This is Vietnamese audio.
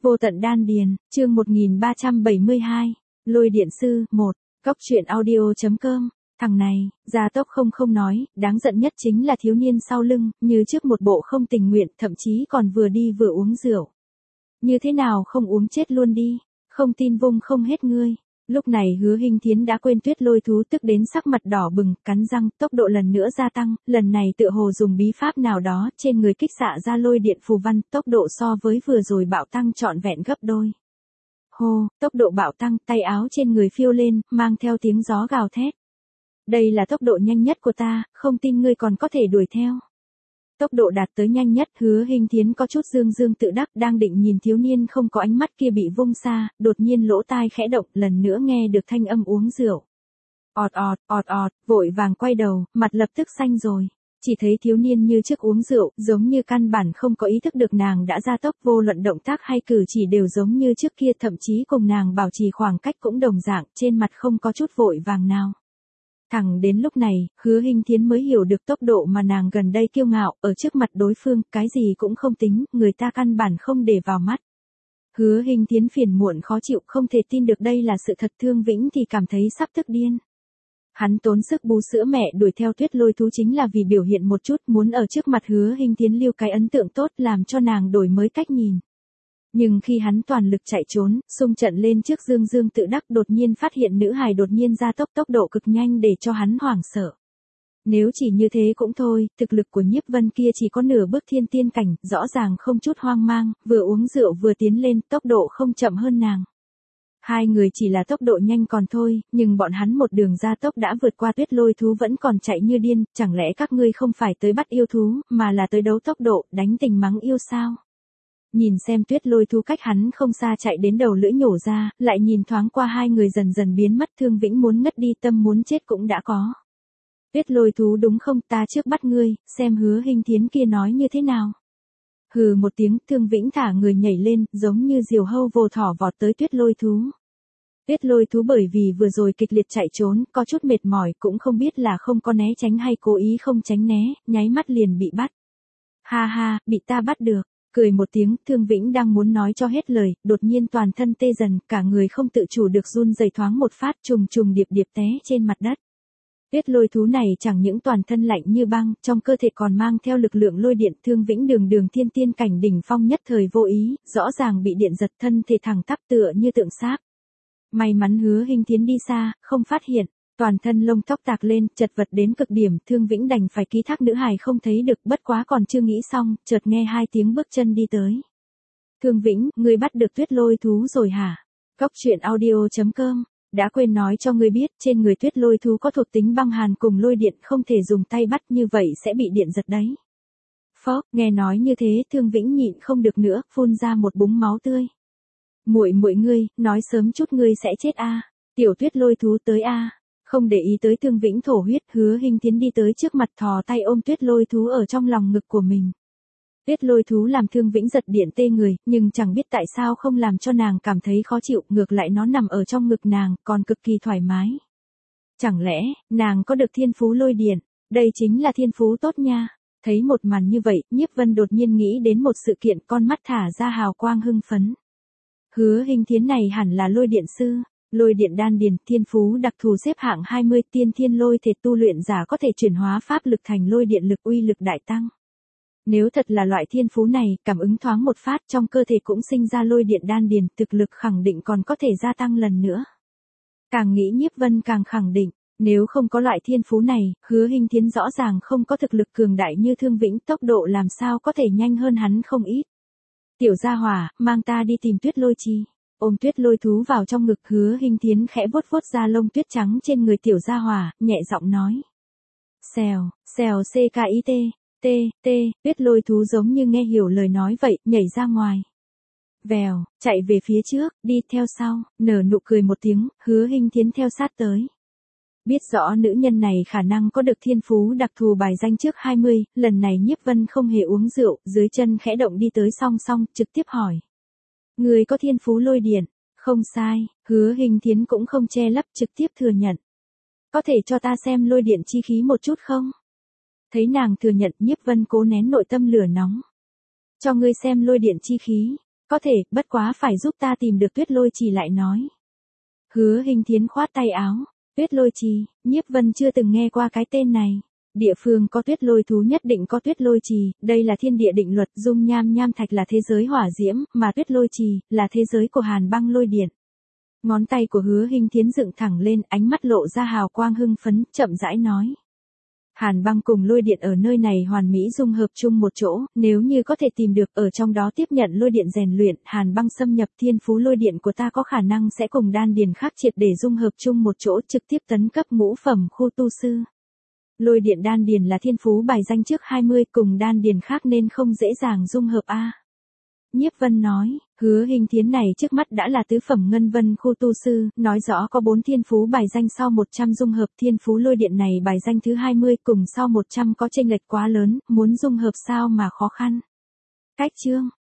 Vô tận đan điền, chương 1372, Lôi điện sư, 1, Cóc truyện audio.com, thằng này, gia tốc không nói, đáng giận nhất chính là thiếu niên sau lưng, như trước một bộ không tình nguyện, thậm chí còn vừa đi vừa uống rượu. Như thế nào không uống chết luôn đi, không tin vung không hết ngươi. Lúc này Hứa Hinh Thiến đã quên Tuyết Lôi thú tức đến sắc mặt đỏ bừng, cắn răng, tốc độ lần nữa gia tăng, lần này tựa hồ dùng bí pháp nào đó, trên người kích xạ ra lôi điện phù văn, tốc độ so với vừa rồi bạo tăng trọn vẹn gấp đôi. Hô, tốc độ bạo tăng, tay áo trên người phiêu lên, mang theo tiếng gió gào thét. Đây là tốc độ nhanh nhất của ta, không tin ngươi còn có thể đuổi theo. Tốc độ đạt tới nhanh nhất, Hứa Hinh Thiến có chút dương tự đắc, đang định nhìn thiếu niên không có ánh mắt kia bị vung xa, đột nhiên lỗ tai khẽ động, lần nữa nghe được thanh âm uống rượu. ọt, vội vàng quay đầu, mặt lập tức xanh rồi. Chỉ thấy thiếu niên như trước uống rượu, giống như căn bản không có ý thức được nàng đã gia tốc, vô luận động tác hay cử chỉ đều giống như trước kia, thậm chí cùng nàng bảo trì khoảng cách cũng đồng dạng, trên mặt không có chút vội vàng nào. Thẳng đến lúc này, Hứa Hinh Thiến mới hiểu được tốc độ mà nàng gần đây kiêu ngạo, ở trước mặt đối phương, cái gì cũng không tính, người ta căn bản không để vào mắt. Hứa Hinh Thiến phiền muộn khó chịu, không thể tin được đây là sự thật. Thương Vĩnh thì cảm thấy sắp tức điên. Hắn tốn sức bú sữa mẹ đuổi theo Tuyết Lôi thú chính là vì biểu hiện một chút, muốn ở trước mặt Hứa Hinh Thiến lưu cái ấn tượng tốt, làm cho nàng đổi mới cách nhìn. Nhưng khi hắn toàn lực chạy trốn, xung trận lên trước dương tự đắc, đột nhiên phát hiện nữ hài đột nhiên gia tốc độ cực nhanh để cho hắn hoảng sợ. Nếu chỉ như thế cũng thôi, thực lực của Nhiếp Vân kia chỉ có nửa bước thiên tiên cảnh, rõ ràng không chút hoang mang, vừa uống rượu vừa tiến lên, tốc độ không chậm hơn nàng. Hai người chỉ là tốc độ nhanh còn thôi, nhưng bọn hắn một đường gia tốc đã vượt qua Tuyết Lôi thú vẫn còn chạy như điên, chẳng lẽ các ngươi không phải tới bắt yêu thú, mà là tới đấu tốc độ, đánh tình mắng yêu sao? Nhìn xem Tuyết Lôi thú cách hắn không xa chạy đến đầu lưỡi nhổ ra, lại nhìn thoáng qua hai người dần dần biến mất, Thương Vĩnh muốn ngất đi, tâm muốn chết cũng đã có. Tuyết Lôi thú đúng không, ta trước bắt ngươi, xem Hứa Hinh Thiến kia nói như thế nào. Hừ một tiếng, Thương Vĩnh thả người nhảy lên, giống như diều hâu vồ thỏ vọt tới Tuyết Lôi thú. Tuyết Lôi thú bởi vì vừa rồi kịch liệt chạy trốn, có chút mệt mỏi, cũng không biết là không có né tránh hay cố ý không tránh né, nháy mắt liền bị bắt. Ha ha, bị ta bắt được. Cười một tiếng, Thương Vĩnh đang muốn nói cho hết lời, đột nhiên toàn thân tê dần, cả người không tự chủ được run rẩy, thoáng một phát, trùng điệp té trên mặt đất. Tuyết Lôi thú này chẳng những toàn thân lạnh như băng, trong cơ thể còn mang theo lực lượng lôi điện. Thương Vĩnh đường thiên tiên cảnh đỉnh phong nhất thời vô ý, rõ ràng bị điện giật, thân thể thẳng tắp tựa như tượng xác. May mắn Hứa Hinh Thiến đi xa, không phát hiện. Toàn thân lông tóc tạc lên, chật vật đến cực điểm, Thương Vĩnh đành phải ký thác nữ hài không thấy được, bất quá còn chưa nghĩ xong, chợt nghe hai tiếng bước chân đi tới. Thương Vĩnh, ngươi bắt được Tuyết Lôi thú rồi hả? Cóc truyện audio.com, đã quên nói cho ngươi biết, trên người Tuyết Lôi thú có thuộc tính băng hàn cùng lôi điện, không thể dùng tay bắt, như vậy sẽ bị điện giật đấy. Phó, nghe nói như thế, Thương Vĩnh nhịn không được nữa, phun ra một búng máu tươi. Muội ngươi, nói sớm chút ngươi sẽ chết a. Tiểu Tuyết Lôi thú tới a. Không để ý tới Thương Vĩnh thổ huyết, Hứa Hinh Thiến đi tới trước mặt, thò tay ôm Tuyết Lôi thú ở trong lòng ngực của mình. Tuyết Lôi thú làm Thương Vĩnh giật điện tê người, nhưng chẳng biết tại sao không làm cho nàng cảm thấy khó chịu, ngược lại nó nằm ở trong ngực nàng, còn cực kỳ thoải mái. Chẳng lẽ, nàng có được thiên phú lôi điện, đây chính là thiên phú tốt nha. Thấy một màn như vậy, Nhiếp Vân đột nhiên nghĩ đến một sự kiện, con mắt thả ra hào quang hưng phấn. Hứa Hinh Thiến này hẳn là lôi điện sư. Lôi điện đan điền, thiên phú đặc thù xếp hạng 20, tiên thiên lôi thể, tu luyện giả có thể chuyển hóa pháp lực thành lôi điện lực, uy lực đại tăng. Nếu thật là loại thiên phú này, cảm ứng thoáng một phát trong cơ thể cũng sinh ra lôi điện đan điền, thực lực khẳng định còn có thể gia tăng lần nữa. Càng nghĩ Nhiếp Vân càng khẳng định, nếu không có loại thiên phú này, Hứa Hinh Thiến rõ ràng không có thực lực cường đại như Thương Vĩnh, tốc độ làm sao có thể nhanh hơn hắn không ít. Tiểu gia hỏa, mang ta đi tìm Tuyết Lôi chi. Ôm Tuyết Lôi thú vào trong ngực, Hứa Hinh Thiến khẽ vuốt da lông tuyết trắng trên người tiểu gia hỏa, nhẹ giọng nói. Xèo Tuyết Lôi thú giống như nghe hiểu lời nói vậy, nhảy ra ngoài. Vèo, chạy về phía trước, đi theo sau, nở nụ cười một tiếng, Hứa Hinh Thiến theo sát tới. Biết rõ nữ nhân này khả năng có được thiên phú đặc thù bài danh trước 20, lần này Nhiếp Vân không hề uống rượu, dưới chân khẽ động đi tới song, trực tiếp hỏi. Người có thiên phú lôi điện, không sai, Hứa Hinh Thiến cũng không che lấp, trực tiếp thừa nhận. Có thể cho ta xem lôi điện chi khí một chút không? Thấy nàng thừa nhận, Nhiếp Vân cố nén nội tâm lửa nóng. Cho ngươi xem lôi điện chi khí, Có thể, bất quá phải giúp ta tìm được Tuyết Lôi Trì lại nói. Hứa Hình Thiến khoát tay áo. Tuyết Lôi Trì, Nhiếp Vân chưa từng nghe qua cái tên này. Địa phương có tuyết lôi thú nhất định có tuyết lôi trì, đây là thiên địa định luật. Dung nham nham thạch là thế giới hỏa diễm, mà tuyết lôi trì là thế giới của hàn băng lôi điện. Ngón tay của Hứa Hình Thiến dựng thẳng lên, ánh mắt lộ ra hào quang hưng phấn, chậm rãi nói. Hàn băng cùng lôi điện ở nơi này hoàn mỹ dung hợp chung một chỗ, nếu như có thể tìm được ở trong đó tiếp nhận lôi điện rèn luyện, hàn băng xâm nhập thiên phú lôi điện của ta có khả năng sẽ cùng đan điền khác triệt để dung hợp chung một chỗ, trực tiếp tấn cấp ngũ phẩm khu tu sư. Lôi điện đan điền là thiên phú bài danh trước 20, cùng đan điền khác nên không dễ dàng dung hợp a. Nhiếp Vân nói, Hứa Hình Thiến này trước mắt đã là tứ phẩm ngân vân khu tu sư, nói rõ có 4 thiên phú bài danh sau 100 dung hợp. Thiên phú lôi điện này bài danh thứ 20 cùng sau 100 có chênh lệch quá lớn, muốn dung hợp sao mà khó khăn. Cách chương